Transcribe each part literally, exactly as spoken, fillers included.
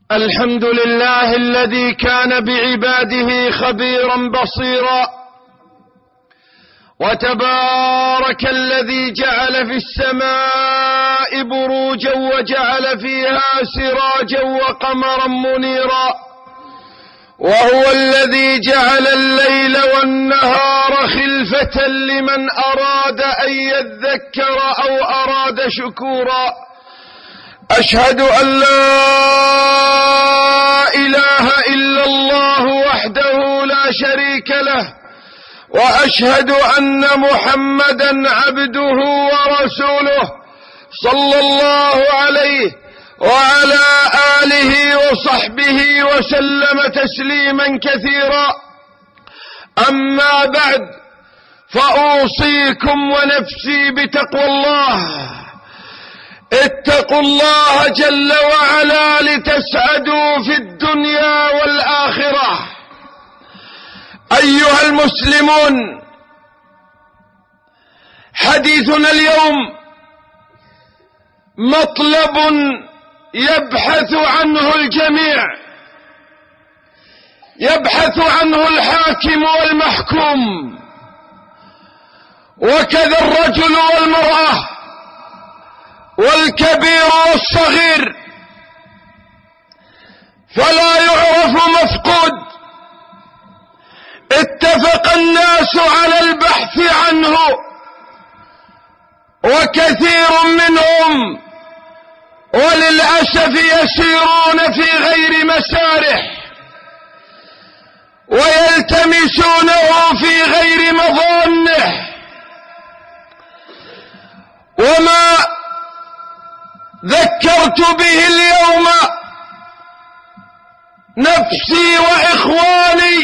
الحمد لله الذي كان بعباده خبيرا بصيرا، وتبارك الذي جعل في السماء بروجا وجعل فيها سراجا وقمرا منيرا، وهو الذي جعل الليل والنهار خلفة لمن أراد أن يذكر أو أراد شكورا. أشهد أن لا إله إلا الله وحده لا شريك له، وأشهد أن محمدا عبده ورسوله صلى الله عليه وعلى آله وصحبه وسلم تسليما كثيرا. أما بعد، فأوصيكم ونفسي بتقوى الله. اتقوا الله جل وعلا لتسعدوا في الدنيا والآخرة. أيها المسلمون، حديثنا اليوم مطلب يبحث عنه الجميع، يبحث عنه الحاكم والمحكوم، وكذا الرجل والمرأة والكبير والصغير، فلا يعرف مفقود. اتفق الناس على البحث عنه، وكثير منهم وللأسف يسيرون في غير مسارح، ويلتمسونه في غير مظانه. وما ذكرت به اليوم نفسي وإخواني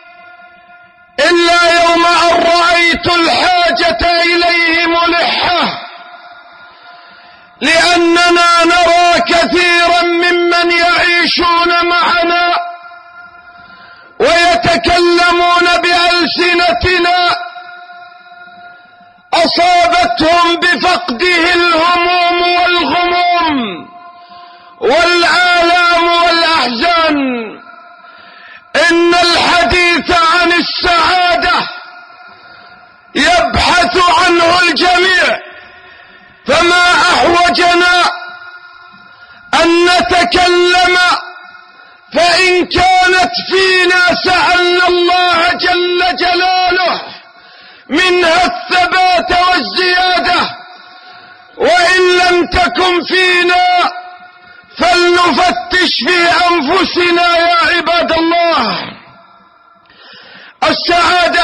إلا يوم أن رأيت الحاجة إليه ملحة، لأننا نرى كثيرا ممن يعيشون معنا ويتكلمون بألسنتنا أصابتهم بفقده الهموم والغموم والآلام والأحزان. إن الحديث عن السعادة يبحث عنه الجميع، فما أحوجنا أن نتكلم، فإن كانت فينا سألنا الله جل جلاله منها الثبات والزيادة، وإن لم تكن فينا فلنفتش في أنفسنا يا عباد الله. السعادة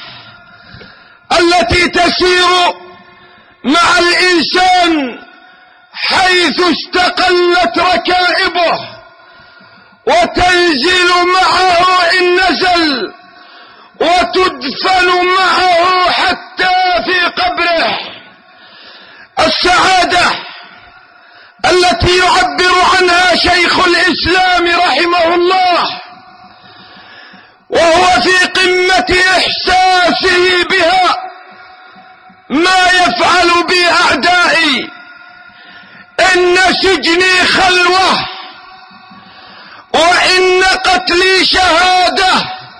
التي تسير مع الإنسان حيث استقلت ركائبه وتنزل معه إن نزل، وتدفن معه حتى في قبره. السعادة التي يعبر عنها شيخ الإسلام رحمه الله وهو في قمة إحساسه بها: ما يفعل بي أعدائي، إن سجني خلوة، وإن قتلي شهادة،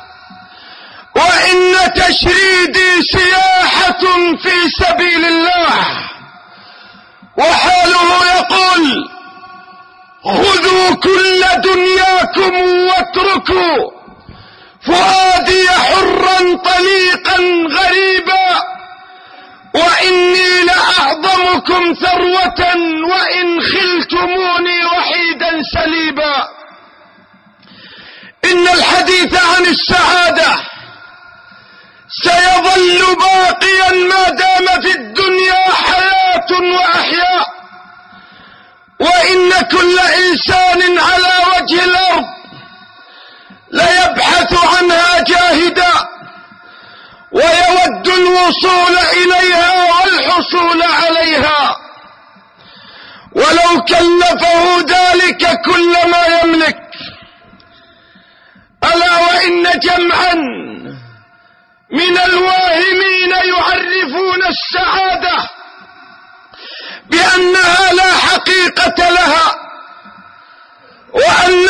وإن تشريدي سياحة في سبيل الله. وحاله يقول: خذوا كل دنياكم واتركوا فؤادي حرا طليقا غريبا، وإني لأعظمكم ثروة وإن خلتموني وحيدا سليبا. إن الحديث عن السعادة سيظل باقيا ما دام في الدنيا حياة وأحياء، وإن كل إنسان على وجه الأرض ليبحث عنها جاهدا، ويود الوصول إليها والحصول عليها، ولو كلفه ذلك كل ما يملك. ألا وإن جمعا من الواهمين يعرفون السعادة بأنها لا حقيقة لها، وأن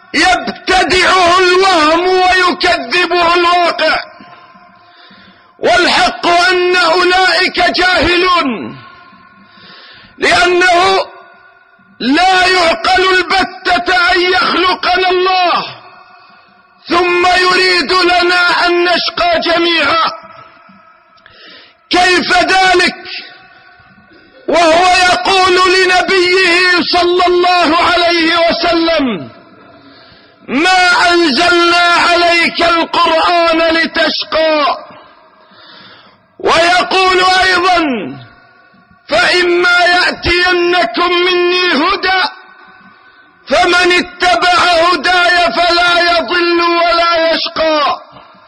يبتدعه الوهم ويكذبه الواقع، والحق أن أولئك جاهلون، لأنه لا يعقل البتة أن يخلقنا الله ثم يريد لنا أن نشقى جميعا. كيف ذلك وهو يقول لنبيه صلى الله عليه وسلم: ما أنزلنا عليك القرآن لتشقى، ويقول أيضا: فإما يأتينكم مني هدى فمن اتبع هداي فلا يضل ولا يشقى.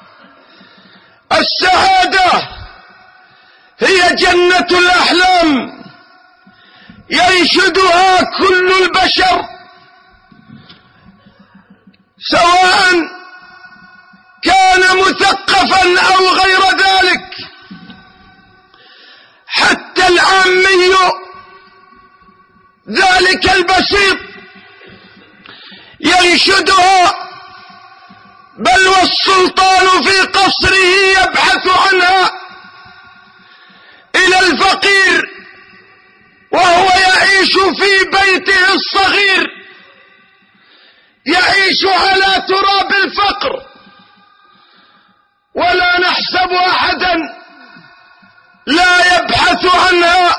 السعادة هي جنة الأحلام ينشدها كل البشر، سواء كان مثقفا أو غير ذلك. حتى العامي ذلك البسيط ينشدها، بل والسلطان في قصره يبحث عنها، إلى الفقير وهو يعيش في بيته الصغير يعيش على تراب الفقر، ولا نحسب أحدا لا يبحث عنها،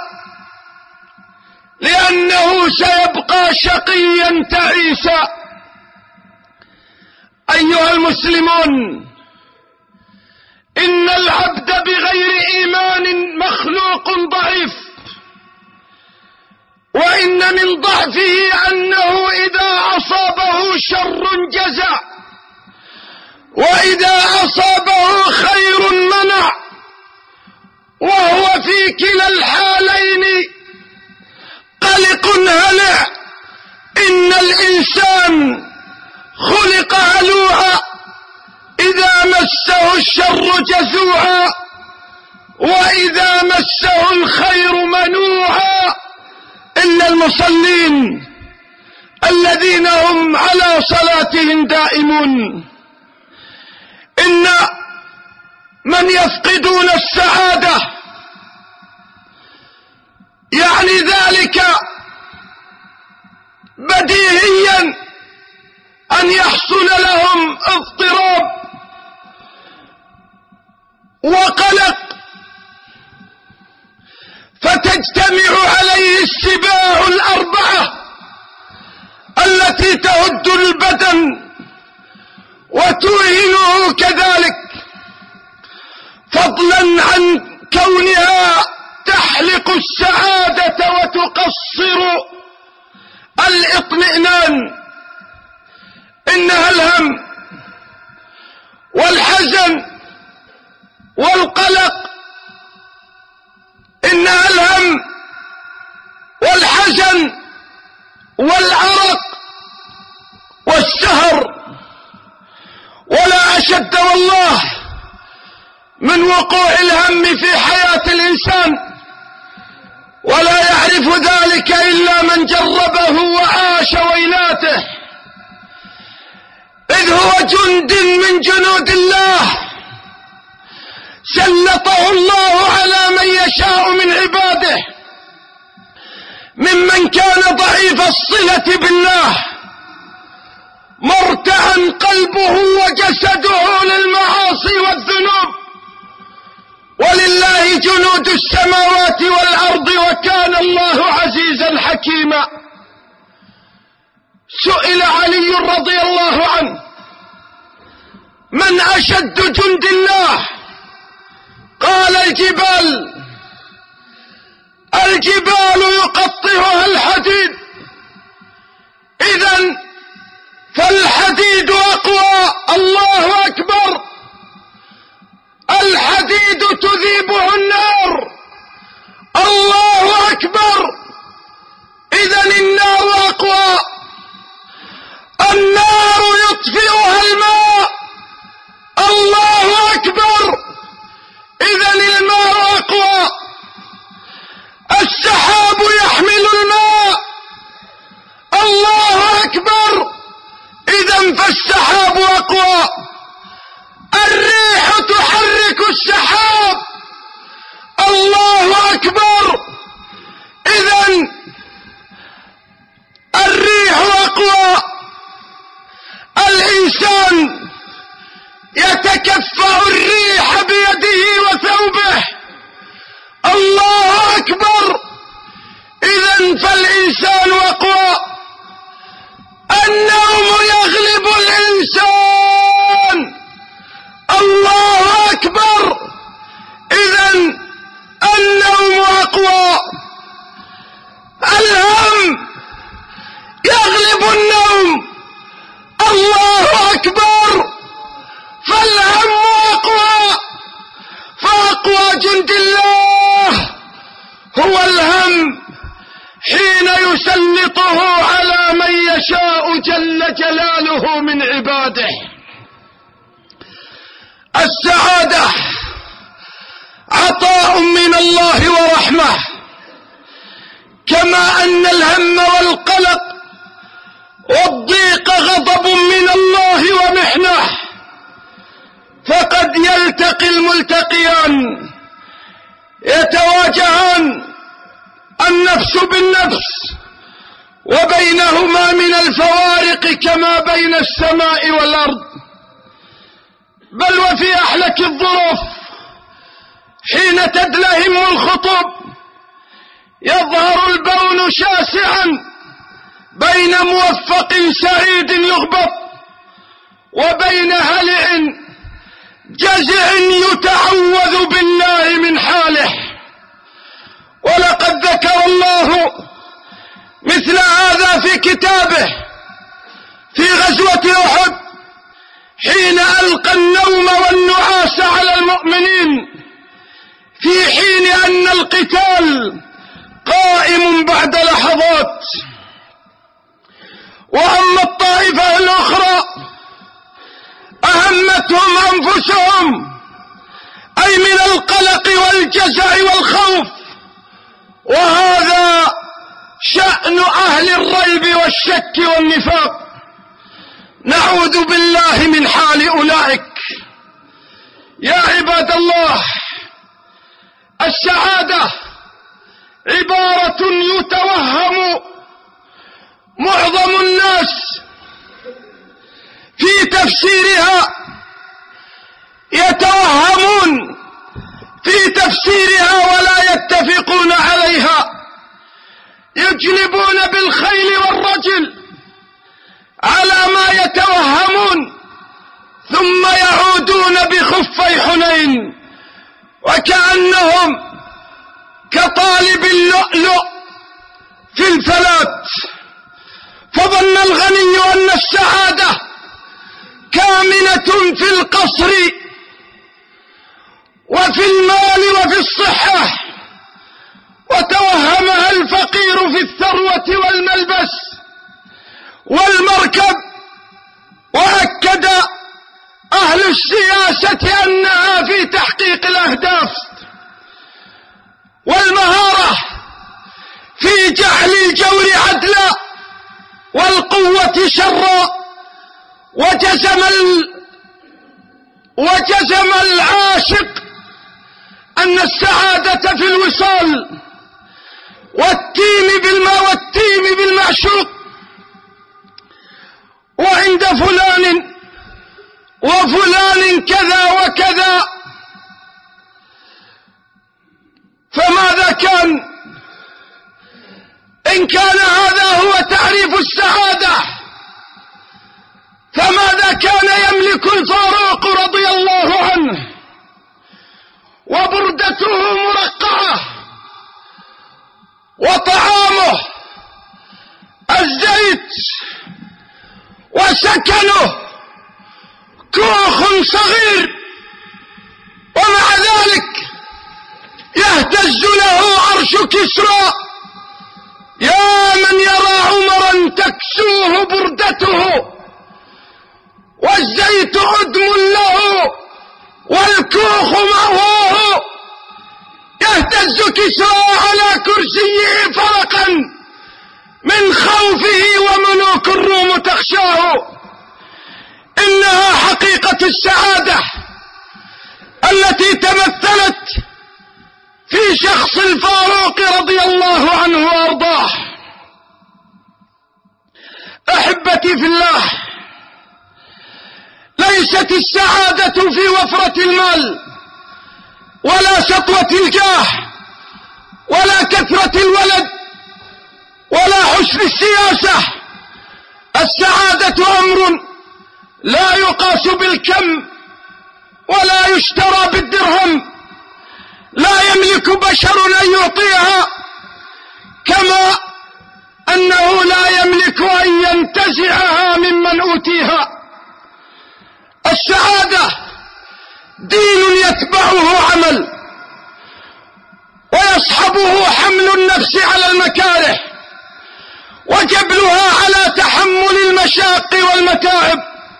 لأنه سيبقى شقيا تعيسا. أيها المسلمون، إن العبد بغير إيمان مخلوق ضعيف، وإن من ضعفه أنه إذا أصابه شر جزع، وإذا أصابه خير منع، وهو في كلا الحالين قلق هلع. إن الإنسان خلق هلوعا، إذا مسه الشر جزوعا، وإذا مسه الخير منوعا، إلا المصلين الذين هم على صلاتهم دائمون. إن من يفقدون السعادة يعني ذلك بديهيا أن يحصل لهم اضطراب وقلق، فتجتمع عليه السباع الأربعة التي تهد البدن وتوهنه كذلك، فضلا عن كونها تحلق السعادة وتقصر الاطمئنان. إنها الهم والحزن والقلق، إنها الهم والحزن والعرق والسهر. ولا أشد والله من وقوع الهم في حياة الإنسان، ولا يعرف ذلك إلا من جربه وعاش ويلاته، إذ هو جند من جنود الله سلطه الله على من يشاء من عباده، ممن كان ضعيف الصلة بالله مرتعا قلبه وجسده للمعاصي والذنوب، ولله جنود السماوات والأرض وكان الله عزيزا حكيما. سئل علي رضي الله عنه: من أشد جند الله؟ قال: الجبال. الجبال يقطعها الحديد، إذن فالحديد أقوى. الله أكبر. الحديد تذيبه النار. الله أكبر. إذن النار أقوى. النار يطفئها الماء. الله أكبر. إذن الماء أقوى. السحاب يحمل الماء. الله أكبر. إذا إذن فالسحاب أقوى، الريح تحرك السحاب. الله أكبر. إذن الريح أقوى. الإنسان يتكفأ الريح بيده وثوبه. الله أكبر. إذن فالإنسان أقوى. النوم يغلب الإنسان. الله أكبر. إذن النوم أقوى. الهم يغلب النوم. الله أكبر. فالهم أقوى. فأقوى جند الله هو الهم حين يسلطه على من يشاء جل جلاله من عباده. السعادة عطاء من الله ورحمة، كما أن الهم والقلق والضيق غضب من الله ومحنة. فقد يلتقي الملتقيان يتواجهان النفس بالنفس، وبينهما من الفوارق كما بين السماء والأرض. بل وفي أحلك الظروف حين تدلهم الخطوب يظهر البون شاسعا بين موفق سعيد يغبط وبين هلع جزع يتعوذ بالله من حاله. ولقد ذكر الله مثل هذا في كتابه في غزوة أحد حين ألقى النوم والنعاس على المؤمنين، في حين أن القتال قائم بعد لحظات. وأما الطائفة الأخرى أهمتهم أنفسهم، أي من القلق والجزع والخوف. وهذا شأن أهل الريب والشك والنفاق. نعوذ بالله من حال أولئك. يا عباد الله، السعادة عبارة يتوهم معظم الناس في تفسيرها، يتوهمون في تفسيرها ولا يتفقون عليها. يجلبون بالخيل والرجل على ما يتوهمون، ثم يعودون بخفي حنين وكأنهم كطالب اللؤلؤ في الفلات. فظن الغني أن السعادة كامنة في القصر وفي المال وفي الصحة، وتوهمها الفقير في الثروة والملبس والمركب. وأكد أهل السياسة أنها في تحقيق الأهداف والمهارة في جعل الجور عدلا والقوة شرا. وجزم ال... وجزم العاشق أن السعادة في الوصال والتيم بالما والتيم بالمعشوق. وعند فلان وفلان كذا وكذا. فماذا كان إن كان هذا هو تعريف السعادة؟ فماذا كان يملك الفاروق رضي الله عنه وبردته مرقعة وطعامه الزيت وسكنه كوخ صغير، ومع ذلك يهتز له عرش كسرى. يا من يرى عمرا تكسوه بردته والزيت عدم له والكوخ مأواه، يهتز كسرى على كرسيه فرقا من خوفه وملوك الروم تخشاه. إنها حقيقة السعادة التي تمثلت في شخص الفاروق رضي الله عنه وأرضاه. أحبتي في الله، ليست السعادة في وفرة المال ولا سطوة الجاه ولا كثرة الولد ولا حسن السياسة. السعادة أمر لا يقاس بالكم ولا يشترى بالدرهم، لا يملك بشر أن يعطيها، كما أنه لا يملك أن ينتزعها ممن أوتيها. السعادة دين يتبعه عمل ويصحبه حمل النفس على المكاره وجبلها على تحمل المشاق والمتاعب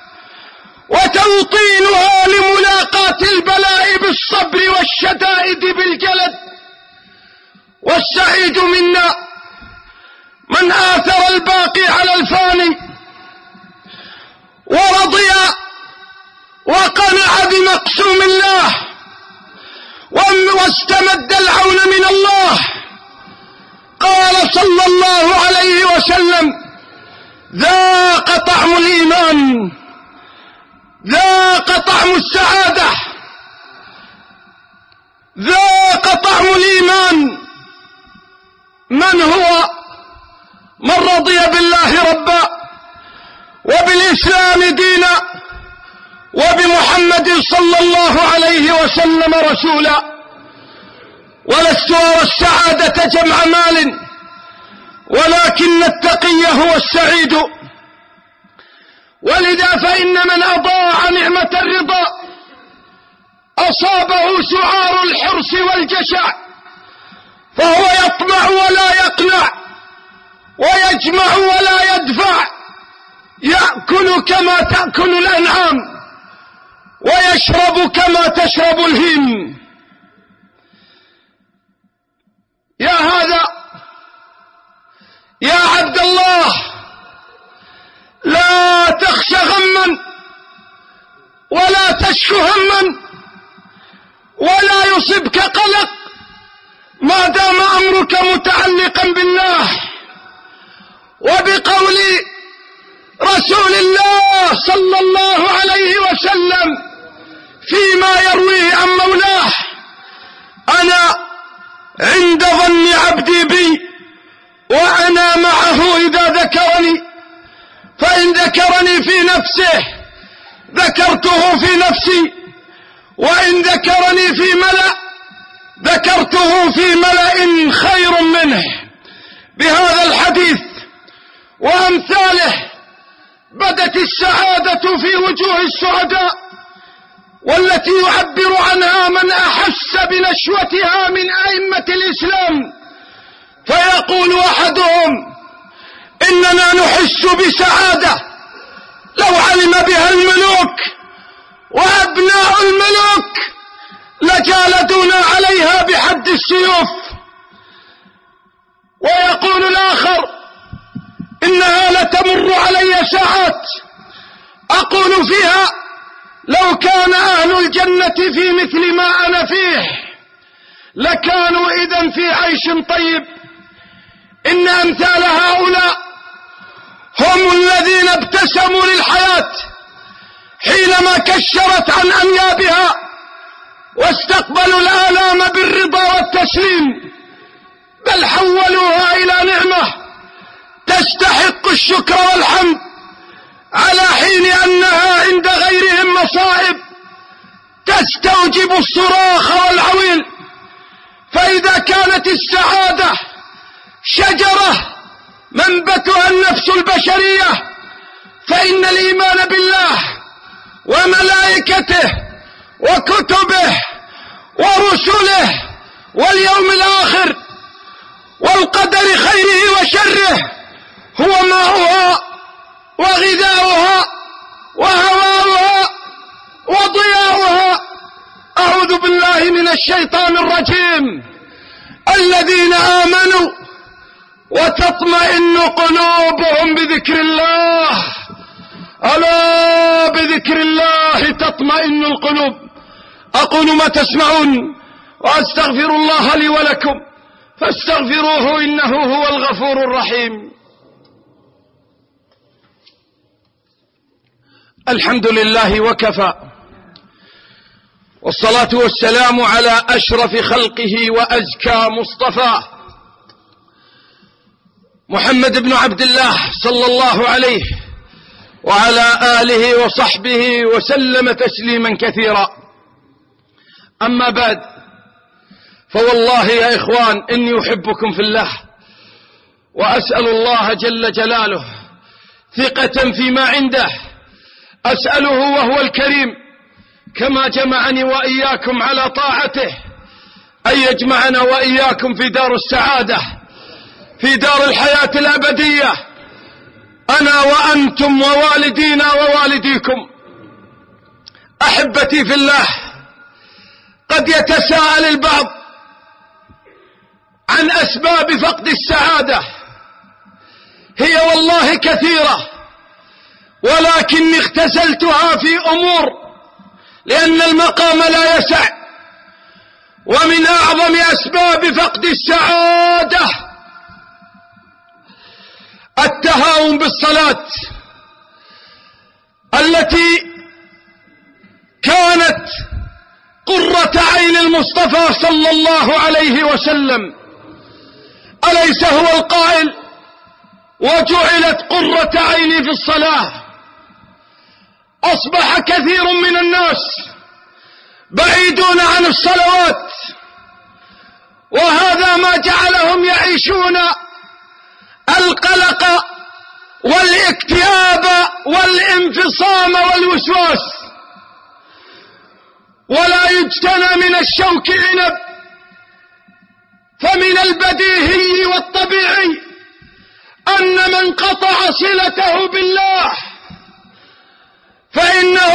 وتوطينها لملاقاة البلاء بالصبر والشدائد بالجلد. والسعيد منا من آثر الباقي على الفاني ورضي وقنع بمقسوم الله واستمد العون من الله. قال صلى الله عليه وسلم: ذاق طعم الإيمان، ذاق طعم السعادة، ذاق طعم الإيمان من هو من رضي بالله ربا وبالإسلام دينا وبمحمد صلى الله عليه وسلم رسولا. ولست أرى السعادة جمع مال، ولكن التقي هو السعيد. ولذا فإن من أضاع نعمة الرضا أصابه سعار الحرص والجشع، فهو يطمع ولا يقنع، ويجمع ولا يدفع، يأكل كما تأكل الأنعام ويشرب كما تشرب الهيم. يا هذا يا عبد الله، لا تخش غما ولا تشك هما ولا يصبك قلق ما دام أمرك متعلقا بالله وبقول رسول الله صلى الله عليه وسلم فيما يرويه عن مولاه: أنا عند ظن عبدي بي وأنا معه إذا ذكرني، فإن ذكرني في نفسه ذكرته في نفسي، وإن ذكرني في ملأ ذكرته في ملأ خير منه. بهذا الحديث وأمثاله بدت السعادة في وجوه السعداء، والتي يعبر عنها من أحس بنشوتها من أئمة الإسلام، فيقول أحدهم: إننا نحس بسعادة لو علم بها الملوك وأبناء الملوك لجالدونا عليها بحد السيوف. ويقول الآخر: إنها لتمر علي ساعات أقول فيها لو كان أهل الجنة في مثل ما أنا فيه لكانوا إذن في عيش طيب. إن أمثال هؤلاء هم الذين ابتسموا للحياة حينما كشرت عن أنيابها، واستقبلوا الآلام بالرضا والتسليم، بل حولوها إلى نعمة تستحق الشكر والحمد، على حين أنها عند غيرهم مصائب تستوجب الصراخ والعويل. فإذا كانت السعادة شجرة منبتها النفس البشرية، فإن الإيمان بالله وملائكته وكتبه ورسله واليوم الآخر والقدر خيره وشره هو ماؤها وغذاؤها وهواؤها وضياؤها. أعوذ بالله من الشيطان الرجيم. الذين آمنوا وتطمئن قلوبهم بذكر الله، ألا بذكر وتطمئن القلوب. أقول ما تسمعون وأستغفر الله لي ولكم فاستغفروه إنه هو الغفور الرحيم. الحمد لله وكفى، والصلاة والسلام على أشرف خلقه وأزكى مصطفاه محمد بن عبد الله صلى الله عليه وعلى آله وصحبه وسلم تسليما كثيرا. أما بعد، فوالله يا إخوان إني أحبكم في الله، وأسأل الله جل جلاله ثقة فيما عنده، أسأله وهو الكريم كما جمعني وإياكم على طاعته أن يجمعنا وإياكم في دار السعادة، في دار الحياة الأبدية، أنا وأنتم ووالدينا ووالديكم. أحبتي في الله، قد يتساءل البعض عن أسباب فقد السعادة، هي والله كثيرة، ولكني اختزلتها في أمور لأن المقام لا يسع. ومن أعظم أسباب فقد السعادة التهاون بالصلاة التي كانت قرة عين المصطفى صلى الله عليه وسلم. أليس هو القائل: وجعلت قرة عيني في الصلاة؟ أصبح كثير من الناس بعيدون عن الصلوات، وهذا ما جعلهم يعيشون القلق والاكتئاب والانفصام والوسواس. ولا يجتنى من الشوك عنب، فمن البديهي والطبيعي أن من قطع صلته بالله فإنه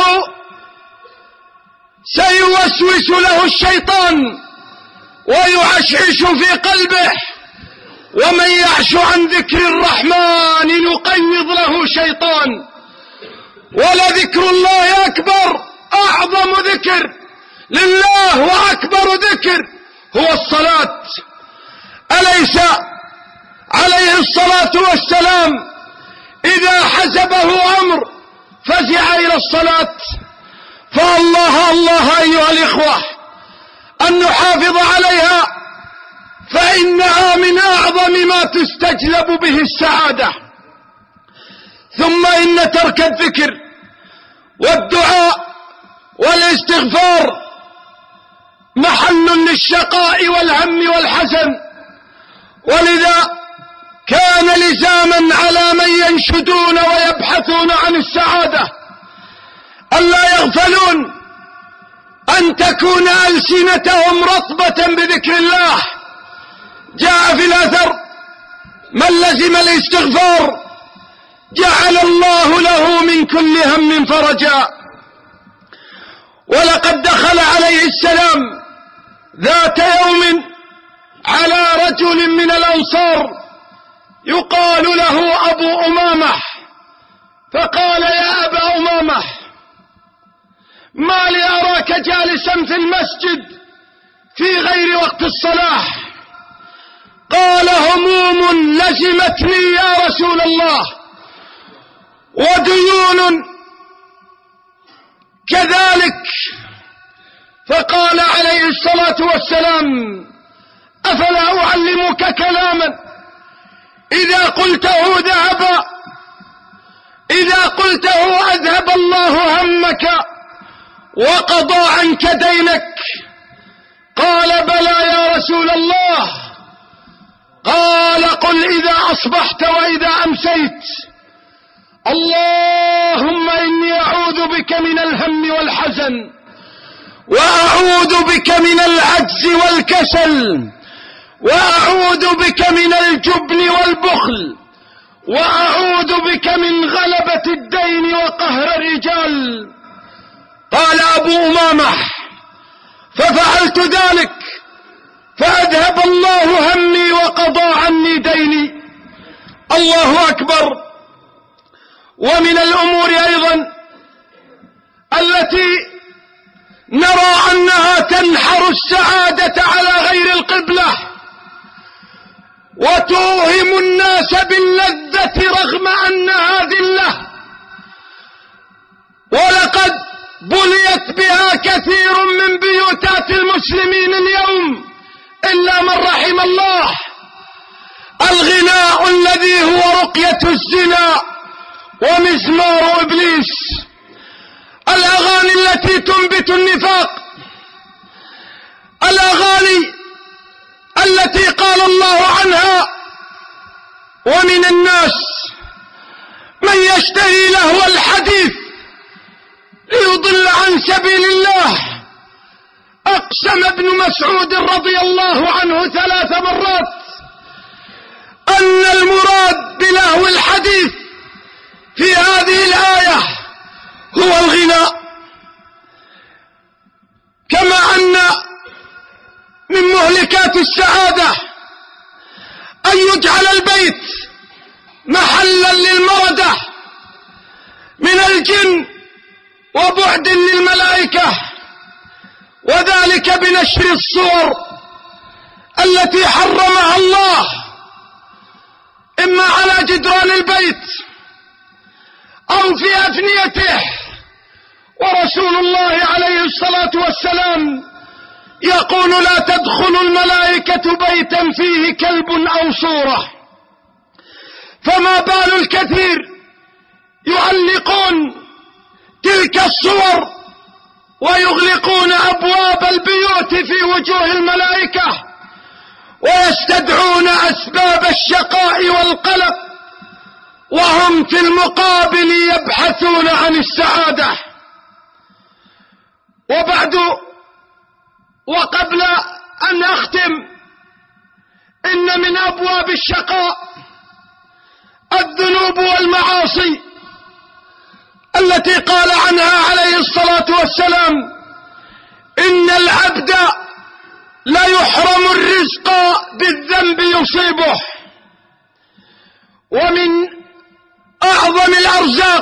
سيوسوس له الشيطان ويعشعش في قلبه، ومن يعش عن ذكر الرحمن نقيض له شيطان. ولذكر الله أكبر، أعظم ذكر لله وأكبر ذكر هو الصلاة. أليس عليه الصلاة والسلام إذا حزبه أمر فزع إلى الصلاة؟ فالله الله أيها الإخوة أن نحافظ عليها، فإنها من أعظم ما تستجلب به السعادة. ثم إن ترك الذكر والدعاء والاستغفار محل للشقاء والهم والحزن، ولذا كان لزاما على من ينشدون ويبحثون عن السعادة ألا يغفلون أن تكون ألسنتهم رطبة بذكر الله. جاء في الأثر: من لزم الاستغفار جعل الله له من كل هم فرجا. ولقد دخل عليه السلام ذات يوم على رجل من الأنصار يقال له أبو أمامة، فقال: يا أبا أمامة، ما لي أراك جالسا في المسجد في غير وقت الصلاة؟ قال: هموم لزمتني يا رسول الله، وديون كذلك. فقال عليه الصلاة والسلام: أفلا أعلمك كلاما إذا قلته ذهب إذا قلته أذهب الله همك وقضى عنك دينك؟ قال: بلى يا رسول الله. قال: قل إذا أصبحت وإذا أمسيت اللهم إني أعوذ بك من الهم والحزن، وأعوذ بك من العجز والكسل، وأعوذ بك من الجبن والبخل، وأعوذ بك من غلبة الدين وقهر الرجال. قال أبو أمامة: ففعلت ذلك فأذهب الله همي وقضى عني ديني. الله أكبر. ومن الأمور أيضا التي نرى أنها تنحر السعادة على غير القبلة وتوهم الناس باللذة رغم أنها ذلة، ولقد بليت بها كثير من بيوتات المسلمين اليوم إلا من رحم الله. الغناء الذي هو رقية الزنا ومزمار إبليس، الأغاني التي تنبت النفاق، الأغاني التي قال الله عنها: ومن الناس من يشتري لهو الحديث ليضل عن سبيل الله. أقسم ابن مسعود رضي الله عنه ثلاث مرات أن المراد بلهو الحديث في هذه الآية هو الغناء. كما أن من مهلكات السعادة أن يجعل البيت محلا للمردة من الجن وبعد للملائكة، وذلك بنشر الصور التي حرمها الله إما على جدران البيت أو في أفنيته. ورسول الله عليه الصلاة والسلام يقول: لا تدخل الملائكة بيتا فيه كلب أو صورة. فما بال الكثير يعلقون تلك الصور ويغلقون أبواب البيوت في وجوه الملائكة ويستدعون أسباب الشقاء والقلق، وهم في المقابل يبحثون عن السعادة. وبعد وقبل أن أختم، إن من أبواب الشقاء الذنوب والمعاصي التي قال عنها عليه الصلاة والسلام: إن العبد لا يحرم الرزق بالذنب يصيبه. ومن أعظم الأرزاق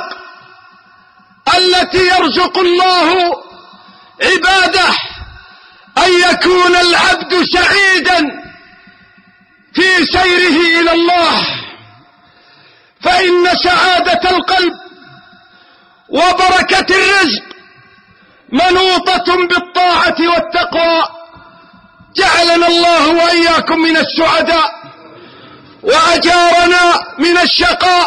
التي يرزق الله عباده أن يكون العبد سعيدا في سيره إلى الله، فإن سعادة القلب وبركة الرزق منوطة بالطاعة والتقوى. جعلنا الله وإياكم من السعداء وأجارنا من الشقاء،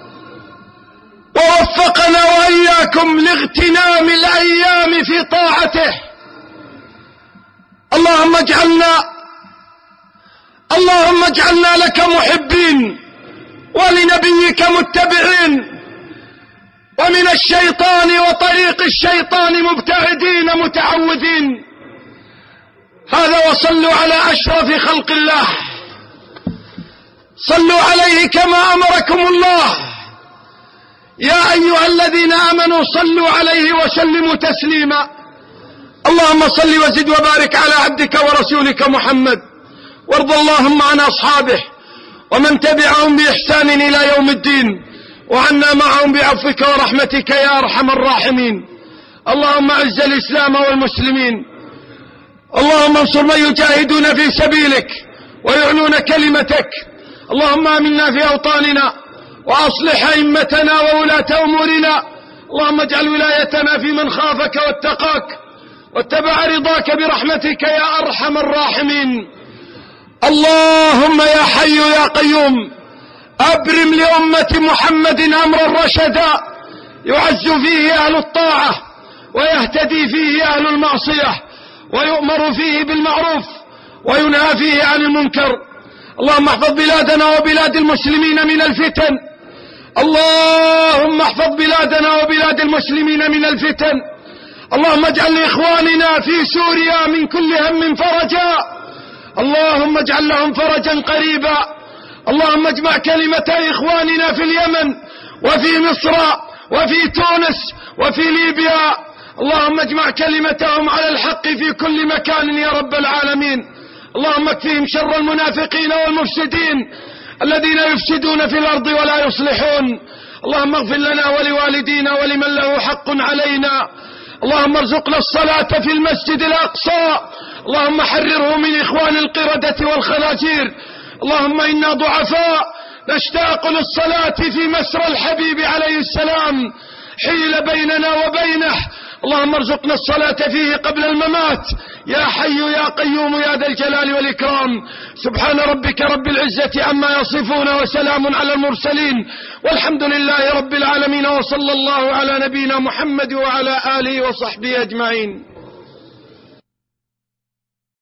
ووفقنا وإياكم لاغتنام الأيام في طاعته. اللهم اجعلنا اللهم اجعلنا لك محبين ولنبيك متبعين، ومن الشيطان وطريق الشيطان مبتعدين متعوذين. هذا وصلوا على أشرف خلق الله، صلوا عليه كما أمركم الله. يا أيها الذين آمنوا صلوا عليه وسلموا تسليما. اللهم صل وزد وبارك على عبدك ورسولك محمد، وارض اللهم عن أصحابه ومن تبعهم بإحسان إلى يوم الدين، وعنا معهم بعفوك ورحمتك يا أرحم الراحمين. اللهم أعز الإسلام والمسلمين، اللهم انصر من يجاهدون في سبيلك ويعلون كلمتك. اللهم آمنا في أوطاننا وأصلح أئمتنا وولاة أمورنا. اللهم اجعل ولايتنا في من خافك واتقاك واتبع رضاك برحمتك يا أرحم الراحمين. اللهم يا حي يا قيوم أبرم لأمة محمد أمرا رشدا يعز فيه أهل الطاعة ويهتدي فيه أهل المعصية، ويؤمر فيه بالمعروف وينهى فيه عن المنكر. اللهم احفظ بلادنا وبلاد المسلمين من الفتن. اللهم احفظ بلادنا وبلاد المسلمين من الفتن. اللهم اجعل لإخواننا في سوريا من كل هم فرجا. اللهم اجعل لهم فرجا قريبا. اللهم اجمع كلمة إخواننا في اليمن وفي مصر وفي تونس وفي ليبيا. اللهم اجمع كلمتهم على الحق في كل مكان يا رب العالمين. اللهم اكفهم شر المنافقين والمفسدين الذين يفسدون في الأرض ولا يصلحون. اللهم اغفر لنا ولوالدينا ولمن له حق علينا. اللهم ارزقنا الصلاة في المسجد الأقصى، اللهم حرره من إخوان القردة والخنازير. اللهم إنا ضعفاء نشتاق للصلاة في مسرى الحبيب عليه السلام، حيل بيننا وبينه، اللهم ارزقنا الصلاة فيه قبل الممات، يا حي يا قيوم يا ذا الجلال والإكرام. سبحان ربك رب العزة عما يصفون، وسلام على المرسلين، والحمد لله رب العالمين، وصلى الله على نبينا محمد وعلى آله وصحبه أجمعين.